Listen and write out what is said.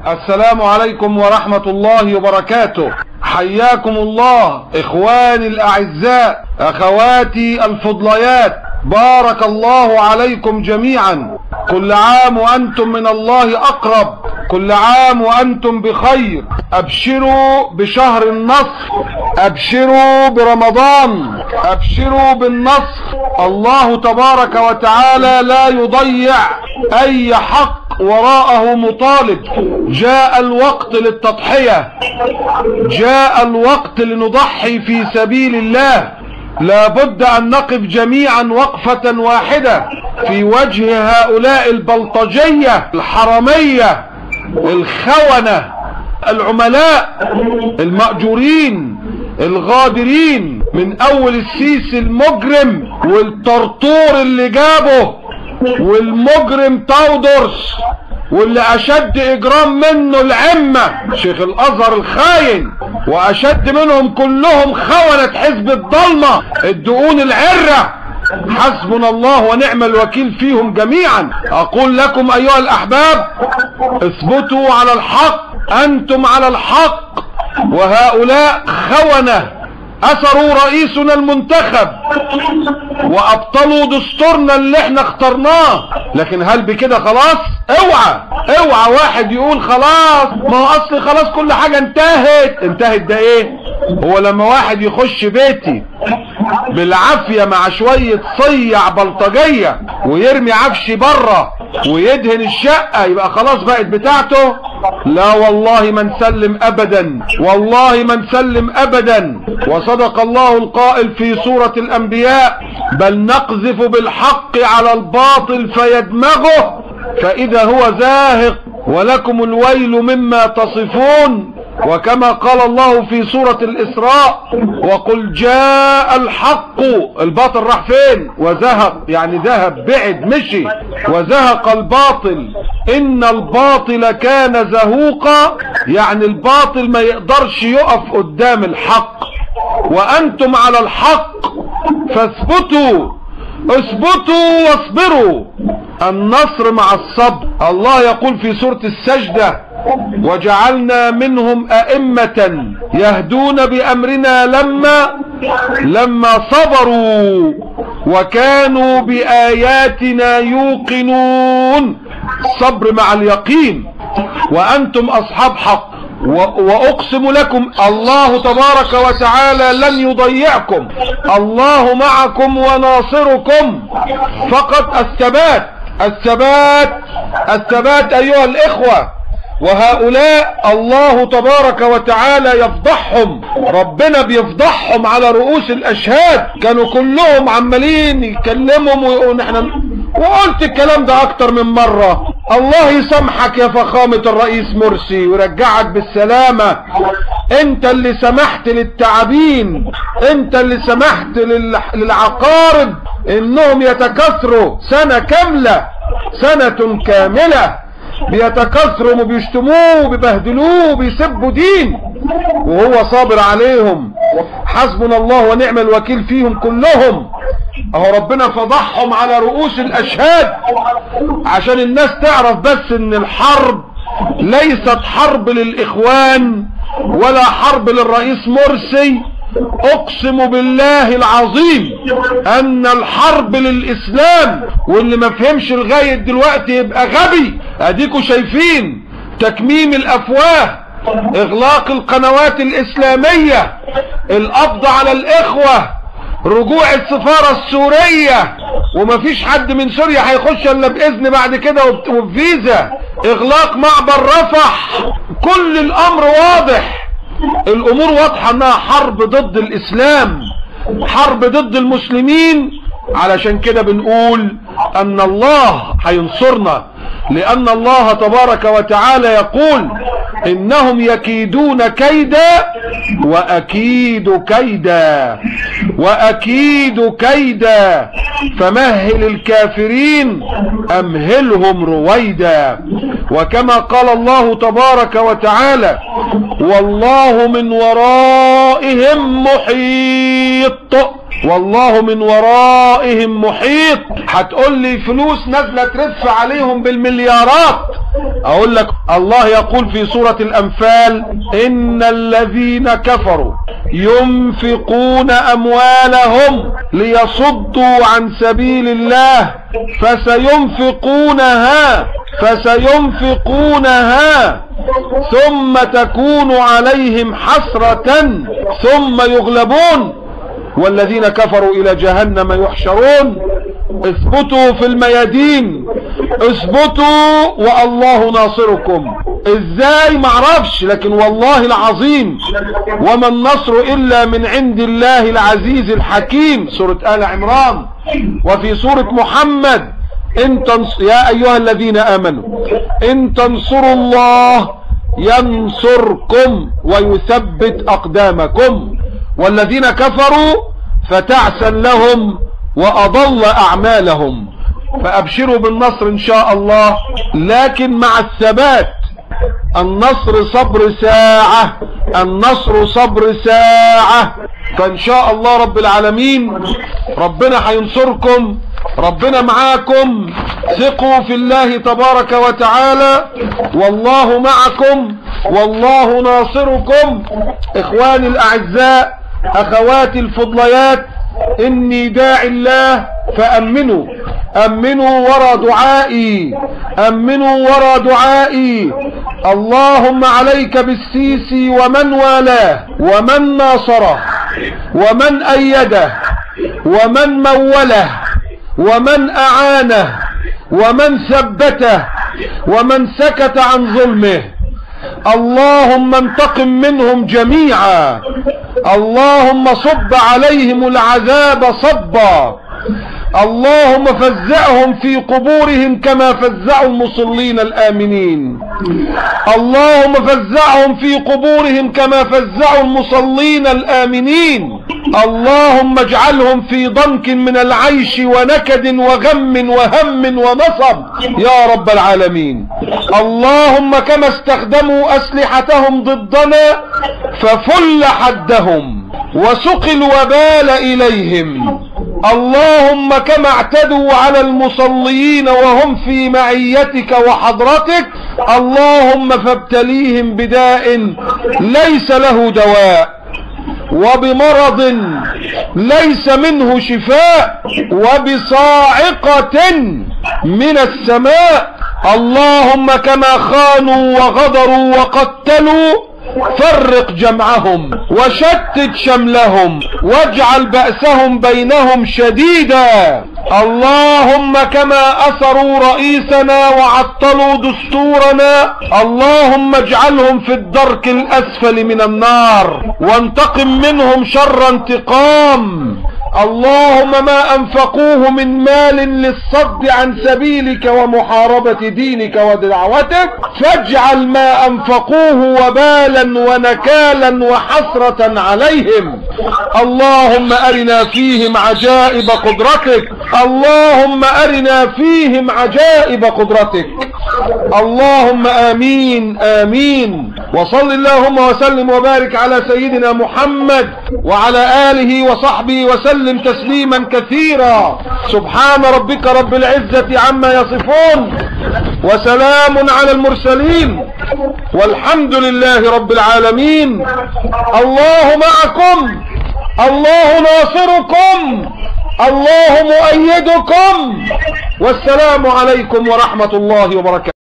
السلام عليكم ورحمة الله وبركاته. حياكم الله إخواني الأعزاء، أخواتي الفضليات، بارك الله عليكم جميعا. كل عام وأنتم من الله أقرب، كل عام وأنتم بخير. أبشروا بشهر النصر، أبشروا برمضان، أبشروا بالنصر. الله تبارك وتعالى لا يضيع أي حق وراءه مطالب. جاء الوقت للتضحية، جاء الوقت لنضحي في سبيل الله. لا بد أن نقف جميعا وقفة واحدة في وجه هؤلاء البلطجية الحرامية الخونة العملاء المأجورين الغادرين، من أول السيسي المجرم والطرطور اللي جابه والمجرم تودرس، واللي أشد إجرام منه العمة شيخ الأزهر الخاين، وأشد منهم كلهم خونة حزب الضلمة الدقون العرة. حسبنا الله ونعم الوكيل فيهم جميعا. أقول لكم أيها الأحباب، اثبتوا على الحق، أنتم على الحق، وهؤلاء خونة أسروا رئيسنا المنتخب وأبطلوا دستورنا اللي احنا اخترناه. لكن هل بكده خلاص؟ اوعى واحد يقول خلاص، ما هو اصل خلاص كل حاجة انتهت. ده ايه؟ هو لما واحد يخش بيتي بالعافية مع شوية صيع بلطجية ويرمي عفشي بره ويدهن الشقة يبقى خلاص بقت بتاعته؟ لا والله ما نسلم ابدا، والله ما نسلم ابدا. وصدق الله القائل في سورة الانبياء: بل نقذف بالحق على الباطل فيدمغه فاذا هو زاهق ولكم الويل مما تصفون. وكما قال الله في سورة الإسراء: وقل جاء الحق، الباطل راح فين؟ وزهق، يعني ذهب بعد مشي. وزهق الباطل إن الباطل كان زهوقا، يعني الباطل ما يقدرش يقف قدام الحق. وأنتم على الحق فاثبتوا، اثبتوا واصبروا. النصر مع الصبر. الله يقول في سورة السجدة: وجعلنا منهم أئمة يهدون بأمرنا لما صبروا وكانوا بآياتنا يوقنون. الصبر مع اليقين. وأنتم أصحاب حق، وأقسم لكم الله تبارك وتعالى لن يضيعكم، الله معكم وناصركم. فقط الثبات أيها الإخوة. وهؤلاء الله تبارك وتعالى يفضحهم، ربنا بيفضحهم على رؤوس الأشهاد. كانوا كلهم عمالين يتكلموا ويقولوا احنا، وقلت الكلام ده اكتر من مرة. الله يسامحك يا فخامة الرئيس مرسي ويرجعك بالسلامة. انت اللي سمحت للتعابين، انت اللي سمحت للعقارب انهم يتكاثروا سنة كاملة، سنة كاملة بيتكاثروا وبيشتموه وبيبهدلوه وبيسبوا دين، وهو صابر عليهم. حسبنا الله ونعم الوكيل فيهم كلهم. اهو ربنا فضحهم على رؤوس الاشهاد عشان الناس تعرف بس ان الحرب ليست حرب للاخوان ولا حرب للرئيس مرسي. اقسم بالله العظيم ان الحرب للاسلام. واللي ما فهمش لغاية دلوقتي يبقى غبي. اديكوا شايفين تكميم الافواه، اغلاق القنوات الاسلامية، القبض على الاخوة، رجوع السفارة السورية، ومفيش حد من سوريا هيخش الا باذن بعد كده وبفيزا، اغلاق معبر رفح. كل الامر واضح، الامور واضحة انها حرب ضد الاسلام، حرب ضد المسلمين. علشان كده بنقول ان الله هينصرنا، لان الله تبارك وتعالى يقول: انهم يكيدون كيدا واكيد كيدا واكيد كيدا فمهل الكافرين امهلهم رويدا. وكما قال الله تبارك وتعالى: والله من ورائهم محيط. والله من ورائهم محيط. هتقول لي فلوس نازله ترف عليهم بالمليارات، اقول لك الله يقول في سورة الانفال: ان الذين كفروا ينفقون اموالهم ليصدوا عن سبيل الله فسينفقونها ثم تكون عليهم حسرة ثم يغلبون والذين كفروا الى جهنم يحشرون. اثبتوا في الميادين، اثبتوا والله ناصركم. ازاي معرفش، لكن والله العظيم وما النصر الا من عند الله العزيز الحكيم، سورة آل عمران. وفي سورة محمد: يا ايها الذين امنوا ان تنصروا الله ينصركم ويثبت اقدامكم والذين كفروا فتعسا لهم واضل اعمالهم. فابشروا بالنصر ان شاء الله، لكن مع الثبات. النصر صبر ساعة، النصر صبر ساعة. فان شاء الله رب العالمين ربنا هينصركم، ربنا معاكم. ثقوا في الله تبارك وتعالى، والله معكم والله ناصركم. اخواني الاعزاء، اخواتي الفضليات، اني داعي الله فامنوا، امنوا ورا دعائي، امنوا ورا دعائي. اللهم عليك بالسيسي ومن والاه ومن ناصره ومن ايده ومن موله ومن اعانه ومن ثبته ومن سكت عن ظلمه. اللهم انتقم منهم جميعا، اللهم صب عليهم العذاب صبا، اللهم فزعهم في قبورهم كما فزعوا المصلين الآمنين، اللهم فزعهم في قبورهم كما فزعوا المصلين الآمنين. اللهم اجعلهم في ضنك من العيش ونكد وغم وهم ونصب يا رب العالمين. اللهم كما استخدموا أسلحتهم ضدنا ففل حدهم وسق الوبال إليهم. اللهم كما اعتدوا على المصلين وهم في معيتك وحضرتك، اللهم فابتليهم بداء ليس له دواء، وبمرض ليس منه شفاء، وبصاعقة من السماء. اللهم كما خانوا وغدروا وقتلوا فرق جمعهم وشتت شملهم واجعل بأسهم بينهم شديدا. اللهم كما أسروا رئيسنا وعطلوا دستورنا، اللهم اجعلهم في الدرك الأسفل من النار وانتقم منهم شر انتقام. اللهم ما أنفقوه من مال للصد عن سبيلك ومحاربة دينك ودعوتك فاجعل ما أنفقوه وبالا ونكالا وحسرة عليهم. اللهم أرنا فيهم عجائب قدرتك، اللهم أرنا فيهم عجائب قدرتك. اللهم آمين آمين. وصل اللهم وسلم وبارك على سيدنا محمد وعلى آله وصحبه وسلم تسليما كثيرا. سبحان ربك رب العزة عما يصفون وسلام على المرسلين والحمد لله رب العالمين. الله معكم، الله ناصركم، الله مؤيدكم، والسلام عليكم ورحمة الله وبركاته.